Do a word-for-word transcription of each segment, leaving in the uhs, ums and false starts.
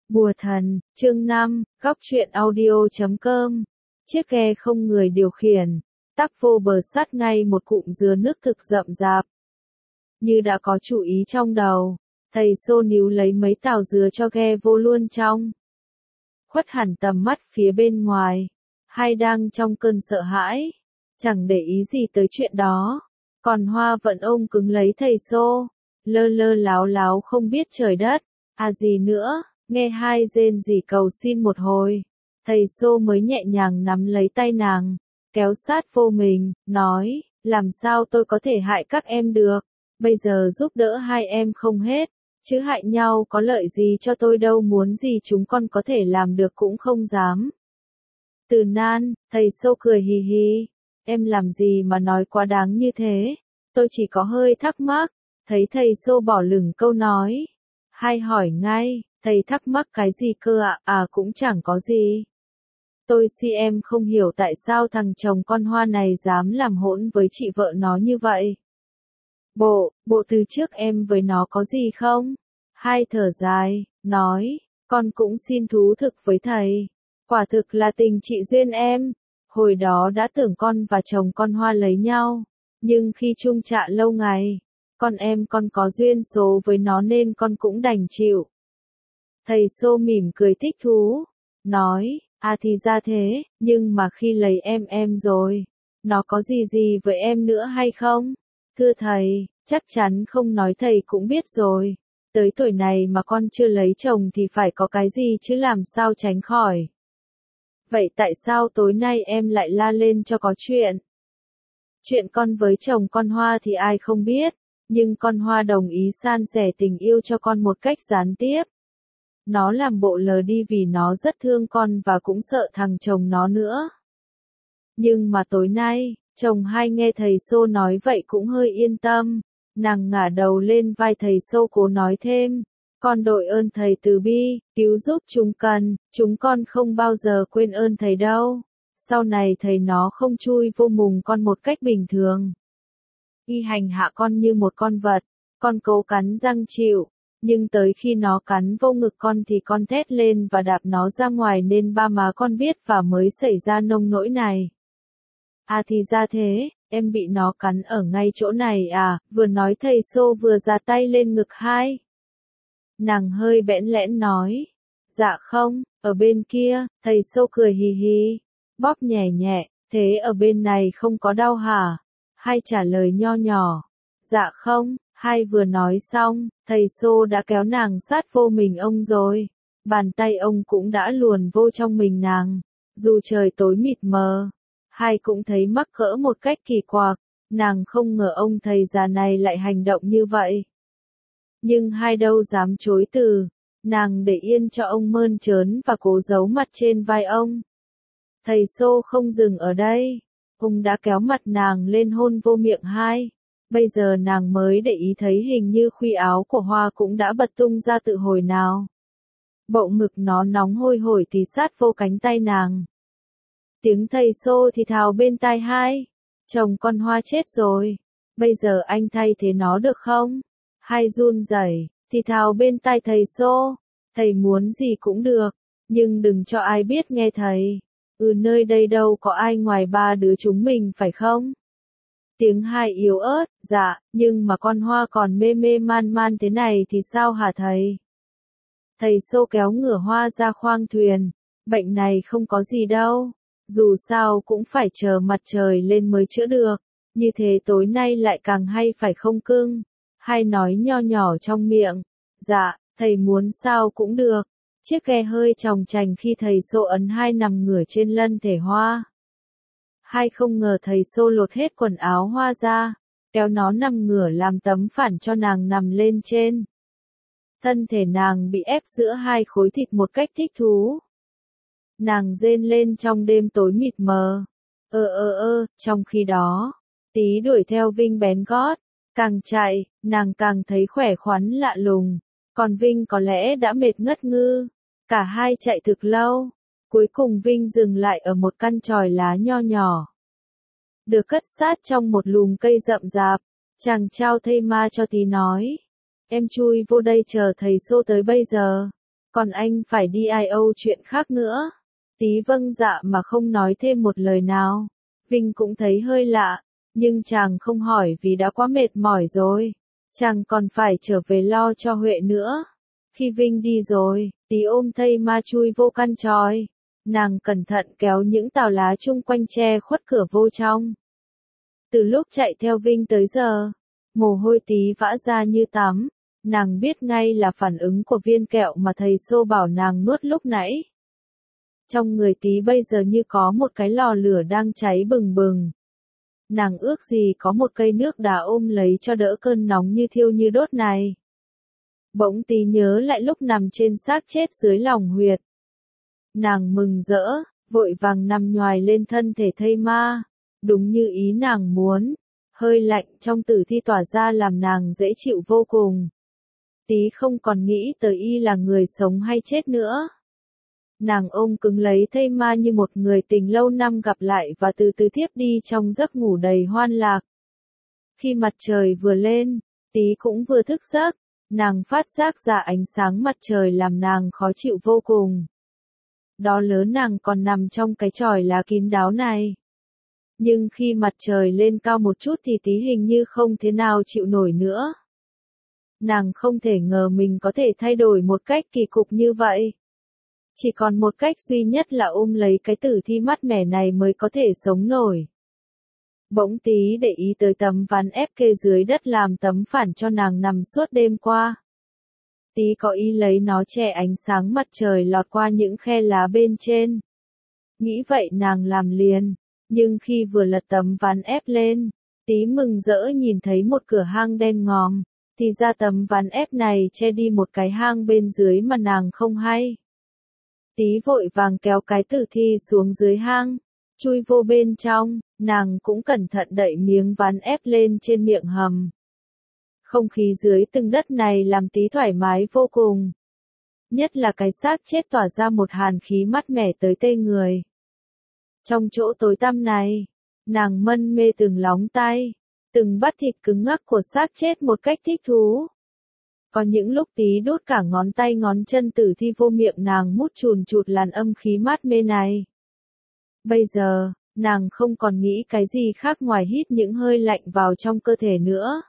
Bùa thần, chương năm, góc truyện audio chấm com. Chiếc ghe không người điều khiển, tắp vô bờ sắt ngay một cụm dứa nước thực rậm rạp. Như đã có chủ ý trong đầu, thầy xô níu lấy mấy tàu dứa cho ghe vô luôn trong. Khuất hẳn tầm mắt phía bên ngoài, hai đang trong cơn sợ hãi, chẳng để ý gì tới chuyện đó. Còn Hoa vẫn ôm cứng lấy thầy xô, lơ lơ láo láo không biết trời đất, à gì nữa. Nghe hai rên rỉ cầu xin một hồi, thầy xô mới nhẹ nhàng nắm lấy tay nàng, kéo sát vô mình, nói, làm sao tôi có thể hại các em được, bây giờ giúp đỡ hai em không hết, chứ hại nhau có lợi gì cho tôi đâu, muốn gì chúng con có thể làm được cũng không dám. Từ Nan, thầy xô cười hì hì, em làm gì mà nói quá đáng như thế, tôi chỉ có hơi thắc mắc, thấy thầy xô bỏ lửng câu nói, hai hỏi ngay. Thầy thắc mắc cái gì cơ ạ? À? à cũng chẳng có gì. Tôi si em không hiểu tại sao thằng chồng con Hoa này dám làm hỗn với chị vợ nó như vậy. Bộ, bộ từ trước em với nó có gì không? Hai thở dài, nói, con cũng xin thú thực với thầy. Quả thực là tình chị duyên em. Hồi đó đã tưởng con và chồng con Hoa lấy nhau. Nhưng khi chung chạ lâu ngày, con em con có duyên số với nó nên con cũng đành chịu. Thầy xô mỉm cười thích thú, nói, à thì ra thế, nhưng mà khi lấy em em rồi, nó có gì gì với em nữa hay không? Thưa thầy, chắc chắn không nói thầy cũng biết rồi, tới tuổi này mà con chưa lấy chồng thì phải có cái gì chứ làm sao tránh khỏi. Vậy tại sao tối nay em lại la lên cho có chuyện? Chuyện con với chồng con Hoa thì ai không biết, nhưng con Hoa đồng ý san sẻ tình yêu cho con một cách gián tiếp. Nó làm bộ lờ đi vì nó rất thương con và cũng sợ thằng chồng nó nữa. Nhưng mà tối nay, chồng hai nghe thầy xô nói vậy cũng hơi yên tâm. Nàng ngả đầu lên vai thầy xô cố nói thêm. Con đội ơn thầy từ bi, cứu giúp chúng cần, chúng con không bao giờ quên ơn thầy đâu. Sau này thầy nó không chui vô mùng con một cách bình thường. Y hành hạ con như một con vật, con cố cắn răng chịu. Nhưng tới khi nó cắn vô ngực con thì con thét lên và đạp nó ra ngoài nên ba má con biết và mới xảy ra nông nỗi này. À thì ra thế, em bị nó cắn ở ngay chỗ này à, vừa nói thầy xô vừa ra tay lên ngực hai. Nàng hơi bẽn lẽn nói, dạ không, ở bên kia, thầy xô cười hì hì, bóp nhẹ nhẹ, thế ở bên này không có đau hả? Hai trả lời nho nhỏ, dạ không. Hai vừa nói xong, thầy xô đã kéo nàng sát vô mình ông rồi. Bàn tay ông cũng đã luồn vô trong mình nàng. Dù trời tối mịt mờ, hai cũng thấy mắc cỡ một cách kỳ quặc. Nàng không ngờ ông thầy già này lại hành động như vậy. Nhưng hai đâu dám chối từ. Nàng để yên cho ông mơn trớn và cố giấu mặt trên vai ông. Thầy xô không dừng ở đây. Ông đã kéo mặt nàng lên hôn vô miệng hai. Bây giờ nàng mới để ý thấy hình như khuy áo của Hoa cũng đã bật tung ra tự hồi nào. Bộ ngực nó nóng hôi hổi thì sát vô cánh tay nàng. Tiếng thầy xô thì thào bên tai hai. Chồng con Hoa chết rồi. Bây giờ anh thay thế nó được không? Hai run rẩy thì thào bên tai thầy xô. Thầy muốn gì cũng được. Nhưng đừng cho ai biết nghe thầy. Ừ nơi đây đâu có ai ngoài ba đứa chúng mình phải không? Tiếng hai yếu ớt, dạ, nhưng mà con Hoa còn mê mê man man thế này thì sao hả thầy? Thầy xô kéo ngửa Hoa ra khoang thuyền, bệnh này không có gì đâu, dù sao cũng phải chờ mặt trời lên mới chữa được, như thế tối nay lại càng hay phải không cưng? Hai nói nho nhỏ trong miệng, dạ, thầy muốn sao cũng được, chiếc ghe hơi chòng chành khi thầy xô ấn hai nằm ngửa trên lân thể Hoa. Hai không ngờ thầy xô lột hết quần áo Hoa ra, kéo nó nằm ngửa làm tấm phản cho nàng nằm lên trên. Thân thể nàng bị ép giữa hai khối thịt một cách thích thú. Nàng rên lên trong đêm tối mịt mờ. Ơ ơ ơ, trong khi đó, Tí đuổi theo Vinh bén gót. Càng chạy, nàng càng thấy khỏe khoắn lạ lùng. Còn Vinh có lẽ đã mệt ngất ngư. Cả hai chạy thực lâu. Cuối cùng Vinh dừng lại ở một căn chòi lá nho nhỏ. Được cất sát trong một lùm cây rậm rạp, chàng trao thây ma cho Tí nói. Em chui vô đây chờ thầy xô tới bây giờ. Còn anh phải đi i ô chuyện khác nữa. Tí vâng dạ mà không nói thêm một lời nào. Vinh cũng thấy hơi lạ, nhưng chàng không hỏi vì đã quá mệt mỏi rồi. Chàng còn phải trở về lo cho Huệ nữa. Khi Vinh đi rồi, Tí ôm thây ma chui vô căn tròi. Nàng cẩn thận kéo những tàu lá chung quanh che khuất cửa vô trong. Từ lúc chạy theo Vinh tới giờ, mồ hôi Tí vã ra như tắm. Nàng biết ngay là phản ứng của viên kẹo mà thầy Xô bảo nàng nuốt lúc nãy. Trong người Tí bây giờ như có một cái lò lửa đang cháy bừng bừng. Nàng ước gì có một cây nước đá ôm lấy cho đỡ cơn nóng như thiêu như đốt này. Bỗng Tí nhớ lại lúc nằm trên xác chết dưới lòng huyệt. Nàng mừng rỡ, vội vàng nằm nhoài lên thân thể thây ma. Đúng như ý nàng muốn. Hơi lạnh trong tử thi tỏa ra làm nàng dễ chịu vô cùng. Tí không còn nghĩ tới y là người sống hay chết nữa. Nàng ôm cứng lấy thây ma như một người tình lâu năm gặp lại và từ từ thiếp đi trong giấc ngủ đầy hoan lạc. Khi mặt trời vừa lên, Tí cũng vừa thức giấc, nàng phát giác ra ánh sáng mặt trời làm nàng khó chịu vô cùng. Đó lớn nàng còn nằm trong cái chòi lá kín đáo này. Nhưng khi mặt trời lên cao một chút thì Tí hình như không thế nào chịu nổi nữa. Nàng không thể ngờ mình có thể thay đổi một cách kỳ cục như vậy. Chỉ còn một cách duy nhất là ôm lấy cái tử thi mát mẻ này mới có thể sống nổi. Bỗng Tí để ý tới tấm ván ép kê dưới đất làm tấm phản cho nàng nằm suốt đêm qua. Tí có ý lấy nó che ánh sáng mặt trời lọt qua những khe lá bên trên. Nghĩ vậy nàng làm liền, nhưng khi vừa lật tấm ván ép lên, Tí mừng rỡ nhìn thấy một cửa hang đen ngòm, thì ra tấm ván ép này che đi một cái hang bên dưới mà nàng không hay. Tí vội vàng kéo cái tử thi xuống dưới hang, chui vô bên trong, nàng cũng cẩn thận đậy miếng ván ép lên trên miệng hầm. Không khí dưới tầng đất này làm Tí thoải mái vô cùng. Nhất là cái xác chết tỏa ra một hàn khí mát mẻ tới tê người. Trong chỗ tối tăm này, nàng mân mê từng lóng tay, từng bát thịt cứng ngắc của xác chết một cách thích thú. Có những lúc Tí đút cả ngón tay ngón chân tử thi vô miệng nàng mút chùn chụt làn âm khí mát mê này. Bây giờ, nàng không còn nghĩ cái gì khác ngoài hít những hơi lạnh vào trong cơ thể nữa.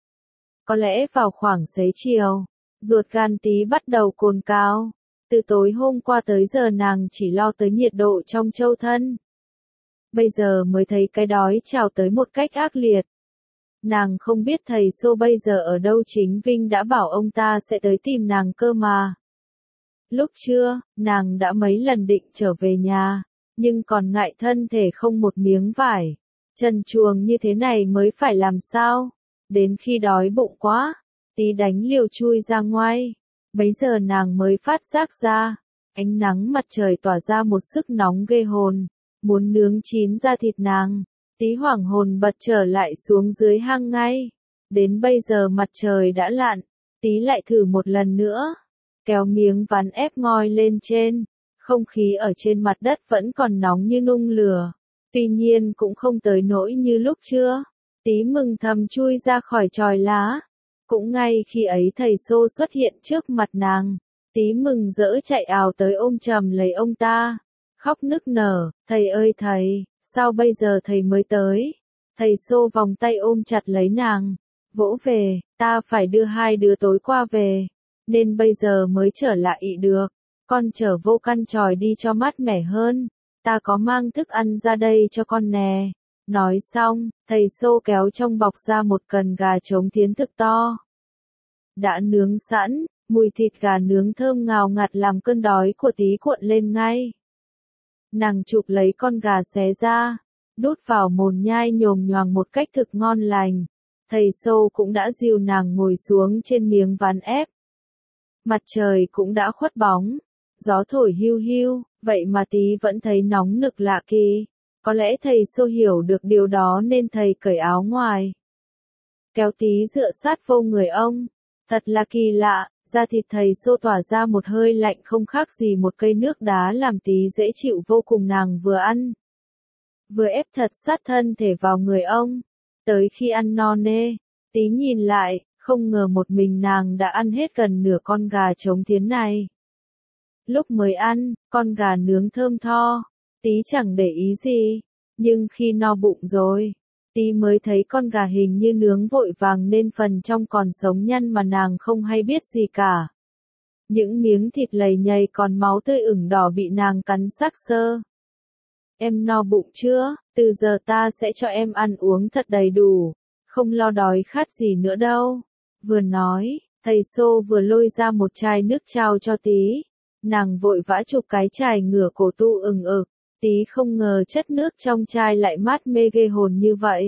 Có lẽ vào khoảng xế chiều, ruột gan Tí bắt đầu cồn cào. Từ tối hôm qua tới giờ nàng chỉ lo tới nhiệt độ trong châu thân. Bây giờ mới thấy cái đói trào tới một cách ác liệt. Nàng không biết thầy Xô bây giờ ở đâu, chính Vinh đã bảo ông ta sẽ tới tìm nàng cơ mà. Lúc trưa, nàng đã mấy lần định trở về nhà, nhưng còn ngại thân thể không một miếng vải. Trần truồng như thế này mới phải làm sao? Đến khi đói bụng quá, Tí đánh liều chui ra ngoài. Bấy giờ nàng mới phát giác ra, ánh nắng mặt trời tỏa ra một sức nóng ghê hồn, muốn nướng chín da thịt nàng. Tí hoảng hồn bật trở lại xuống dưới hang ngay. Đến bây giờ mặt trời đã lặn, Tí lại thử một lần nữa. Kéo miếng ván ép ngoi lên trên. Không khí ở trên mặt đất vẫn còn nóng như nung lửa. Tuy nhiên cũng không tới nỗi như lúc trước. Tí mừng thầm chui ra khỏi chòi lá. Cũng ngay khi ấy thầy Xô xuất hiện trước mặt nàng. Tí mừng rỡ chạy ào tới ôm chầm lấy ông ta. Khóc nức nở, thầy ơi thầy, sao bây giờ thầy mới tới? Thầy Xô vòng tay ôm chặt lấy nàng. Vỗ về, ta phải đưa hai đứa tối qua về. Nên bây giờ mới trở lại được. Con trở vô căn tròi đi cho mát mẻ hơn. Ta có mang thức ăn ra đây cho con nè. Nói xong, thầy Xô kéo trong bọc ra một cần gà trống thiến thực to. Đã nướng sẵn, mùi thịt gà nướng thơm ngào ngạt làm cơn đói của Tí cuộn lên ngay. Nàng chụp lấy con gà xé ra, đút vào mồm nhai nhồm nhoàng một cách thực ngon lành. Thầy Xô cũng đã dìu nàng ngồi xuống trên miếng ván ép. Mặt trời cũng đã khuất bóng, gió thổi hiu hiu, vậy mà Tí vẫn thấy nóng nực lạ kỳ. Có lẽ thầy Xô hiểu được điều đó nên thầy cởi áo ngoài. Kéo Tí dựa sát vô người ông. Thật là kỳ lạ, da thịt thầy Xô tỏa ra một hơi lạnh không khác gì một cây nước đá làm Tí dễ chịu vô cùng. Nàng vừa ăn, vừa ép thật sát thân thể vào người ông. Tới khi ăn no nê, Tí nhìn lại, không ngờ một mình nàng đã ăn hết gần nửa con gà trống thiến này. Lúc mới ăn, con gà nướng thơm tho, tí chẳng để ý gì, nhưng khi no bụng rồi, tí mới thấy con gà hình như nướng vội vàng nên phần trong còn sống nhăn mà nàng không hay biết gì cả. Những miếng thịt lầy nhầy còn máu tươi ửng đỏ bị nàng cắn xác xơ. Em no bụng chưa? Từ giờ ta sẽ cho em ăn uống thật đầy đủ, không lo đói khát gì nữa đâu. Vừa nói, thầy Xô vừa lôi ra một chai nước trao cho tí. Nàng vội vã chụp cái chài ngửa cổ tu ừng ực, tí không ngờ chất nước trong chai lại mát mê ghê hồn như vậy.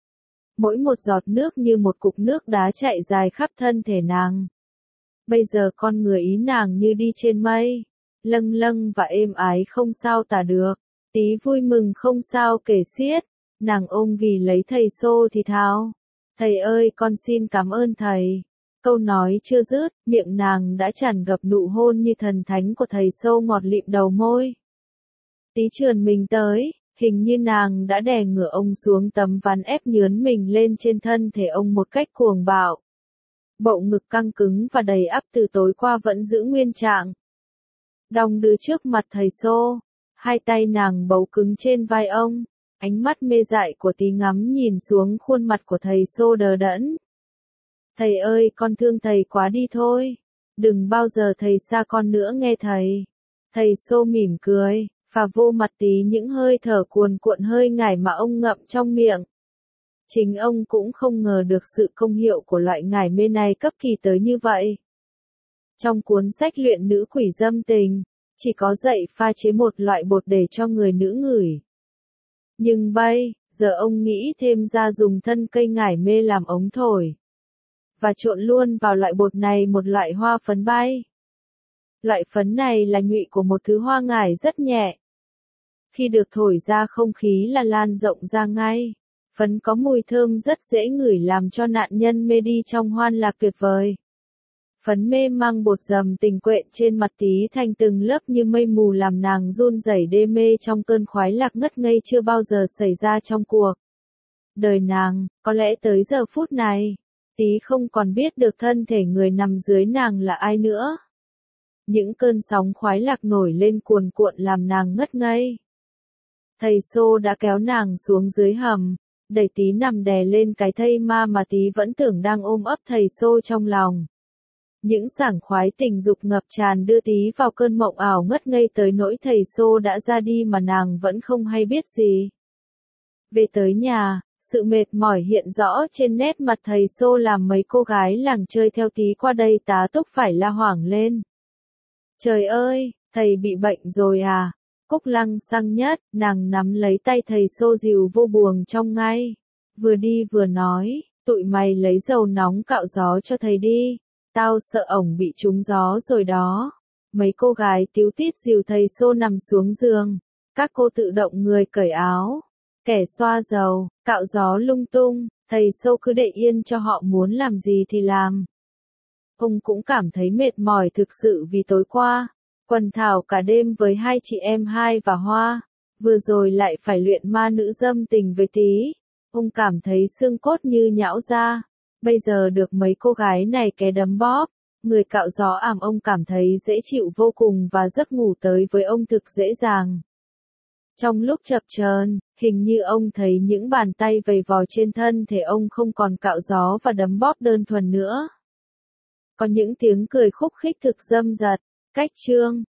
Mỗi một giọt nước như một cục nước đá chạy dài khắp thân thể nàng. Bây giờ con người ý nàng như đi trên mây, lâng lâng và êm ái không sao tả được. Tí vui mừng không sao kể xiết, nàng ôm ghì lấy thầy Xô thì thào. Thầy ơi, con xin cảm ơn thầy. Câu nói chưa dứt, miệng nàng đã tràn ngập nụ hôn như thần thánh của thầy Xô ngọt lịm đầu môi. Tí trườn mình tới, hình như nàng đã đè ngửa ông xuống tấm ván ép nhướn mình lên trên thân thể ông một cách cuồng bạo. Bậu ngực căng cứng và đầy ắp từ tối qua vẫn giữ nguyên trạng. Đong đưa trước mặt thầy Xô, hai tay nàng bấu cứng trên vai ông, ánh mắt mê dại của tí ngắm nhìn xuống khuôn mặt của thầy Xô đờ đẫn. Thầy ơi, con thương thầy quá đi thôi, đừng bao giờ thầy xa con nữa nghe thầy. Thầy Xô mỉm cười, phà vô mặt tí những hơi thở cuồn cuộn hơi ngải mà ông ngậm trong miệng. Chính ông cũng không ngờ được sự công hiệu của loại ngải mê này cấp kỳ tới như vậy. Trong cuốn sách luyện nữ quỷ dâm tình, chỉ có dạy pha chế một loại bột để cho người nữ ngửi. Nhưng bây giờ ông nghĩ thêm ra dùng thân cây ngải mê làm ống thổi. Và trộn luôn vào loại bột này một loại hoa phấn bay. Loại phấn này là nhụy của một thứ hoa ngải rất nhẹ. Khi được thổi ra không khí là lan rộng ra ngay. Phấn có mùi thơm rất dễ ngửi làm cho nạn nhân mê đi trong hoan lạc tuyệt vời. Phấn mê mang bột dầm tình quện trên mặt tí thành từng lớp như mây mù làm nàng run rẩy đê mê trong cơn khoái lạc ngất ngây chưa bao giờ xảy ra trong cuộc đời nàng. Có lẽ tới giờ phút này, tí không còn biết được thân thể người nằm dưới nàng là ai nữa. Những cơn sóng khoái lạc nổi lên cuồn cuộn làm nàng ngất ngây. Thầy Xô đã kéo nàng xuống dưới hầm, đẩy tí nằm đè lên cái thây ma mà tí vẫn tưởng đang ôm ấp thầy Xô trong lòng. Những sảng khoái tình dục ngập tràn đưa tí vào cơn mộng ảo ngất ngây tới nỗi thầy Xô đã ra đi mà nàng vẫn không hay biết gì. Về tới nhà, sự mệt mỏi hiện rõ trên nét mặt thầy Xô làm mấy cô gái làng chơi theo tí qua đây tá túc phải la hoảng lên. Trời ơi, thầy bị bệnh rồi à? Cúc lăng xăng nhất, nàng nắm lấy tay thầy Xô dìu vô buồng trong ngay. Vừa đi vừa nói, tụi mày lấy dầu nóng cạo gió cho thầy đi. Tao sợ ổng bị trúng gió rồi đó. Mấy cô gái tíu tít dìu thầy Xô nằm xuống giường. Các cô tự động người cởi áo. Kẻ xoa dầu, cạo gió lung tung. Thầy Xô cứ để yên cho họ muốn làm gì thì làm. Ông cũng cảm thấy mệt mỏi thực sự vì tối qua quần thảo cả đêm với hai chị em Hai và Hoa. Vừa rồi lại phải luyện ma nữ dâm tình với tí. Ông cảm thấy xương cốt như nhão ra. Bây giờ được mấy cô gái này ké đấm bóp, người cạo gió ảm ông cảm thấy dễ chịu vô cùng và giấc ngủ tới với ông thực dễ dàng. Trong lúc chập chờn, hình như ông thấy những bàn tay vầy vò trên thân thể ông không còn cạo gió và đấm bóp đơn thuần nữa. Có những tiếng cười khúc khích thực dâm dật. Cách chương